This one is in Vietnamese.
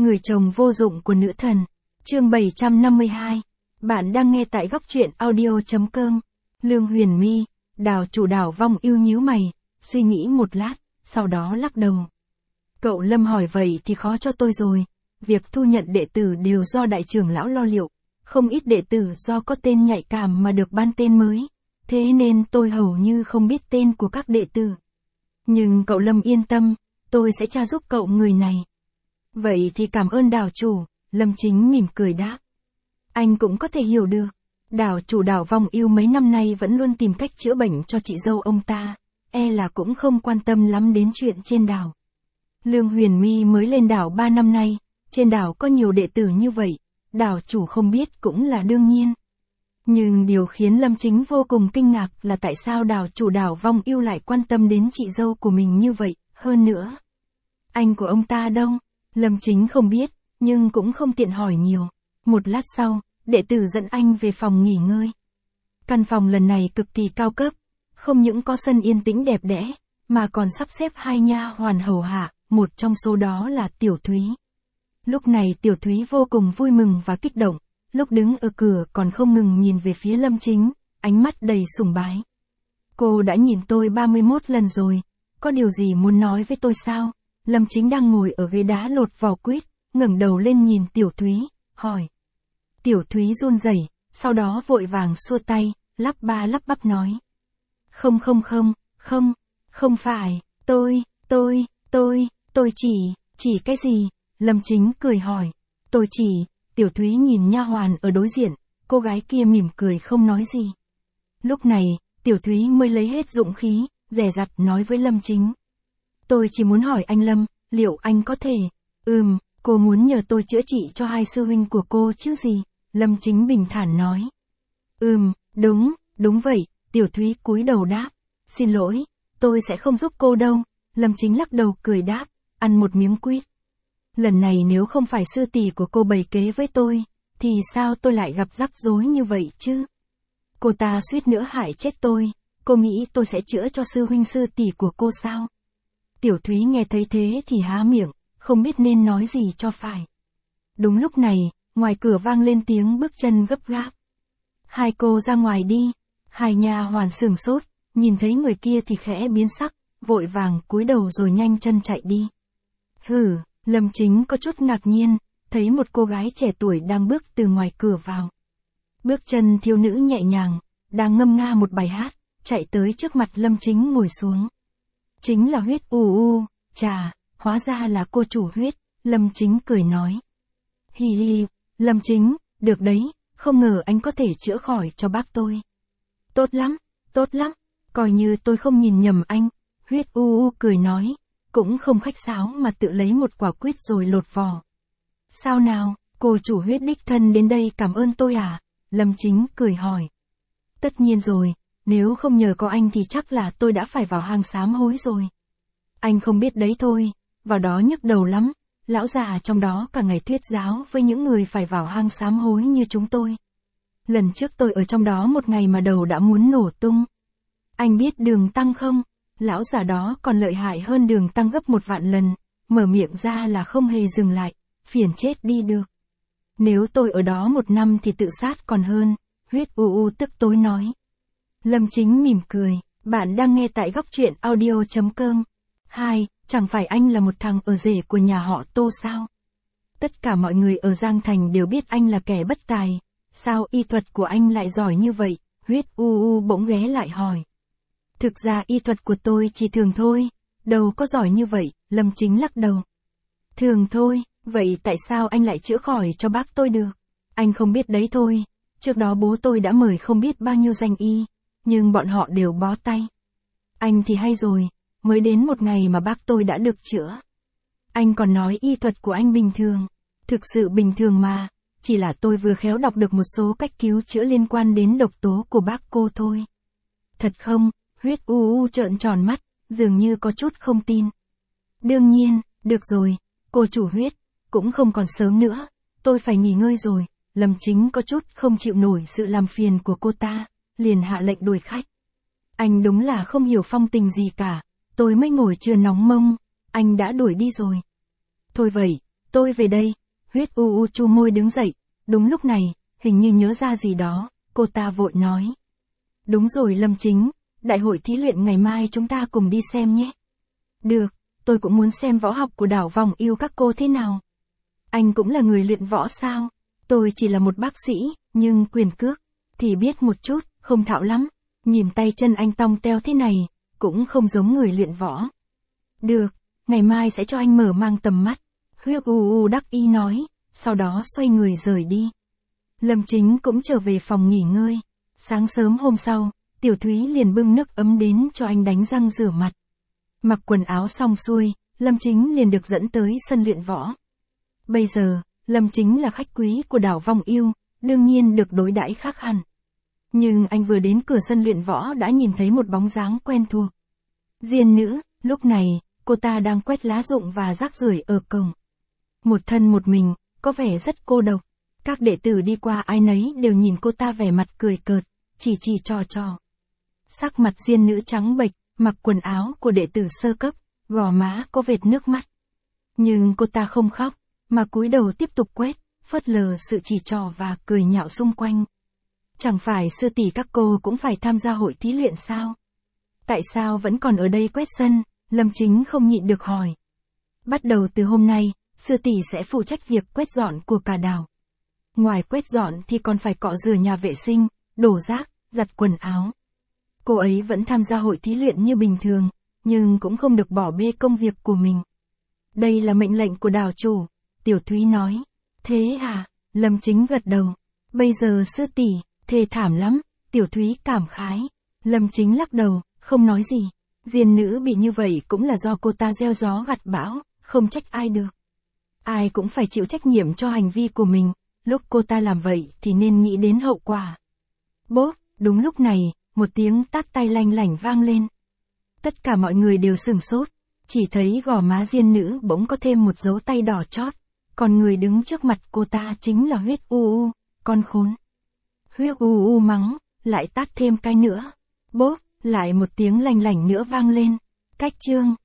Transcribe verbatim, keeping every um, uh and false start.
Người chồng vô dụng của nữ thần. Chương bảy trăm năm mươi hai. Bạn đang nghe tại góc truyện audio chấm com. Lương Huyền My, Đào chủ Đào Vong Ưu nhíu mày, suy nghĩ một lát, sau đó lắc đầu. Cậu Lâm hỏi vậy thì khó cho tôi rồi. Việc thu nhận đệ tử đều do đại trưởng lão lo liệu. Không ít đệ tử do có tên nhạy cảm mà được ban tên mới. Thế nên tôi hầu như không biết tên của các đệ tử. Nhưng cậu Lâm yên tâm, tôi sẽ tra giúp cậu người này. Vậy thì cảm ơn Đào chủ, Lâm Chính mỉm cười đáp. Anh cũng có thể hiểu được. Đào chủ Đào Vong Ưu mấy năm nay vẫn luôn tìm cách chữa bệnh cho chị dâu ông ta. E là cũng không quan tâm lắm đến chuyện trên đảo. Lương Huyền My mới lên đảo ba năm nay. Trên đảo có nhiều đệ tử như vậy. Đào chủ không biết cũng là đương nhiên. Nhưng điều khiến Lâm Chính vô cùng kinh ngạc là tại sao đào chủ Đào Vong Ưu lại quan tâm đến chị dâu của mình như vậy. Hơn nữa, anh của ông ta đâu? Lâm Chính không biết, nhưng cũng không tiện hỏi nhiều. Một lát sau, đệ tử dẫn anh về phòng nghỉ ngơi. Căn phòng lần này cực kỳ cao cấp, không những có sân yên tĩnh đẹp đẽ, mà còn sắp xếp hai nha hoàn hầu hạ, một trong số đó là Tiểu Thúy. Lúc này Tiểu Thúy vô cùng vui mừng và kích động, lúc đứng ở cửa còn không ngừng nhìn về phía Lâm Chính, ánh mắt đầy sùng bái. Cô đã nhìn tôi ba mươi mốt lần rồi, có điều gì muốn nói với tôi sao? Lâm Chính đang ngồi ở ghế đá lột vỏ quýt, ngẩng đầu lên nhìn Tiểu Thúy, hỏi. Tiểu Thúy run rẩy, sau đó vội vàng xua tay, lắp ba lắp bắp nói. Không không không, không, không phải, tôi, tôi, tôi, tôi chỉ, chỉ cái gì? Lâm Chính cười hỏi. Tôi chỉ, Tiểu Thúy nhìn nha hoàn ở đối diện, cô gái kia mỉm cười không nói gì. Lúc này, Tiểu Thúy mới lấy hết dũng khí, dè dặt nói với Lâm Chính. Tôi chỉ muốn hỏi anh Lâm, liệu anh có thể? Ừm, cô muốn nhờ tôi chữa trị cho hai sư huynh của cô chứ gì? Lâm Chính bình thản nói. Ừm, đúng, đúng vậy, Tiểu Thúy cúi đầu đáp. Xin lỗi, tôi sẽ không giúp cô đâu. Lâm Chính lắc đầu cười đáp, ăn một miếng quýt. Lần này nếu không phải sư tỷ của cô bày kế với tôi, thì sao tôi lại gặp rắc rối như vậy chứ? Cô ta suýt nữa hại chết tôi, cô nghĩ tôi sẽ chữa cho sư huynh sư tỷ của cô sao? Tiểu Thúy nghe thấy thế thì há miệng, không biết nên nói gì cho phải. Đúng lúc này, ngoài cửa vang lên tiếng bước chân gấp gáp. Hai cô ra ngoài đi. Hai nha hoàn sửng sốt, nhìn thấy người kia thì khẽ biến sắc, vội vàng cúi đầu rồi nhanh chân chạy đi. Hừ, Lâm Chính có chút ngạc nhiên, thấy một cô gái trẻ tuổi đang bước từ ngoài cửa vào. Bước chân thiếu nữ nhẹ nhàng, đang ngâm nga một bài hát, chạy tới trước mặt Lâm Chính ngồi xuống. Chính là Huyết U U, chà, hóa ra là cô chủ Huyết, Lâm Chính cười nói. Hi hi, Lâm Chính, được đấy, không ngờ anh có thể chữa khỏi cho bác tôi. Tốt lắm, tốt lắm, coi như tôi không nhìn nhầm anh, Huyết U U cười nói, cũng không khách sáo mà tự lấy một quả quýt rồi lột vỏ. Sao nào, cô chủ Huyết đích thân đến đây cảm ơn tôi à? Lâm Chính cười hỏi. Tất nhiên rồi. Nếu không nhờ có anh thì chắc là tôi đã phải vào hang sám hối rồi. Anh không biết đấy thôi, vào đó nhức đầu lắm, lão già trong đó cả ngày thuyết giáo với những người phải vào hang sám hối như chúng tôi. Lần trước tôi ở trong đó một ngày mà đầu đã muốn nổ tung. Anh biết Đường Tăng không? Lão già đó còn lợi hại hơn Đường Tăng gấp một vạn lần, mở miệng ra là không hề dừng lại, phiền chết đi được. Nếu tôi ở đó một năm thì tự sát còn hơn, Huyết U U tức tối nói. Lâm Chính mỉm cười, bạn đang nghe tại góc truyện audio chấm com. Hai, chẳng phải anh là một thằng ở rể của nhà họ Tô sao? Tất cả mọi người ở Giang Thành đều biết anh là kẻ bất tài, sao y thuật của anh lại giỏi như vậy? Huyết U U bỗng ghé lại hỏi. Thực ra y thuật của tôi chỉ thường thôi, đâu có giỏi như vậy, Lâm Chính lắc đầu. Thường thôi, vậy tại sao anh lại chữa khỏi cho bác tôi được? Anh không biết đấy thôi, trước đó bố tôi đã mời không biết bao nhiêu danh y. Nhưng bọn họ đều bó tay. Anh thì hay rồi, mới đến một ngày mà bác tôi đã được chữa. Anh còn nói y thuật của anh bình thường. Thực sự bình thường mà, chỉ là tôi vừa khéo đọc được một số cách cứu chữa liên quan đến độc tố của bác cô thôi. Thật không? Huyết U U trợn tròn mắt, dường như có chút không tin. Đương nhiên, được rồi, cô chủ Huyết, cũng không còn sớm nữa, tôi phải nghỉ ngơi rồi. Lâm Chính có chút không chịu nổi sự làm phiền của cô ta, liền hạ lệnh đuổi khách. Anh đúng là không hiểu phong tình gì cả, tôi mới ngồi chưa nóng mông, anh đã đuổi đi rồi. Thôi vậy, Tôi về đây. Huyết u u chu môi đứng dậy. Đúng lúc này, hình như nhớ ra gì đó, cô ta vội nói. Đúng rồi Lâm Chính, đại hội thí luyện ngày mai chúng ta cùng đi xem nhé. Được, tôi cũng muốn xem võ học của đảo vòng yêu các cô thế nào. Anh cũng là người luyện võ sao? Tôi chỉ là một bác sĩ, nhưng quyền cước, thì biết một chút, không thạo lắm. Nhìn tay chân anh tong teo thế này, cũng không giống người luyện võ. Được, ngày mai sẽ cho anh mở mang tầm mắt. Huyết u u đắc ý nói, sau đó xoay người rời đi. Lâm Chính cũng trở về phòng nghỉ ngơi. Sáng sớm hôm sau, Tiểu Thúy liền bưng nước ấm đến cho anh đánh răng rửa mặt. Mặc quần áo xong xuôi, Lâm Chính liền được dẫn tới sân luyện võ. Bây giờ, Lâm Chính là khách quý của đảo Vong Yêu, đương nhiên được đối đãi khác hẳn. Nhưng anh vừa đến cửa sân luyện võ đã nhìn thấy một bóng dáng quen thuộc. Diên nữ, lúc này, cô ta đang quét lá rụng và rác rưởi ở cổng. Một thân một mình, có vẻ rất cô độc. Các đệ tử đi qua ai nấy đều nhìn cô ta vẻ mặt cười cợt, chỉ chỉ trò trò. Sắc mặt Diên nữ trắng bệch, mặc quần áo của đệ tử sơ cấp, gò má có vệt nước mắt. Nhưng cô ta không khóc, mà cúi đầu tiếp tục quét, phớt lờ sự chỉ trò và cười nhạo xung quanh. Chẳng phải sư tỷ các cô cũng phải tham gia hội thí luyện sao? Tại sao vẫn còn ở đây quét sân? Lâm Chính không nhịn được hỏi. Bắt đầu từ hôm nay, sư tỷ sẽ phụ trách việc quét dọn của cả đảo. Ngoài quét dọn thì còn phải cọ rửa nhà vệ sinh, đổ rác, giặt quần áo. Cô ấy vẫn tham gia hội thí luyện như bình thường, nhưng cũng không được bỏ bê công việc của mình. Đây là mệnh lệnh của đảo chủ, Tiểu Thúy nói. Thế hả? Lâm Chính gật đầu. Bây giờ sư tỷ, thê thảm lắm, Tiểu Thúy cảm khái. Lâm Chính lắc đầu, không nói gì. Diên nữ bị như vậy cũng là do cô ta gieo gió gặt bão, không trách ai được. Ai cũng phải chịu trách nhiệm cho hành vi của mình, lúc cô ta làm vậy thì nên nghĩ đến hậu quả. Bốp, đúng lúc này, một tiếng tát tay lanh lảnh vang lên. Tất cả mọi người đều sửng sốt, chỉ thấy gò má Diên nữ bỗng có thêm một dấu tay đỏ chót, còn người đứng trước mặt cô ta chính là Huyết u u, con khốn. Huyết u u mắng, lại tát thêm cái nữa. Bốp, lại một tiếng lanh lảnh nữa vang lên. Cách chương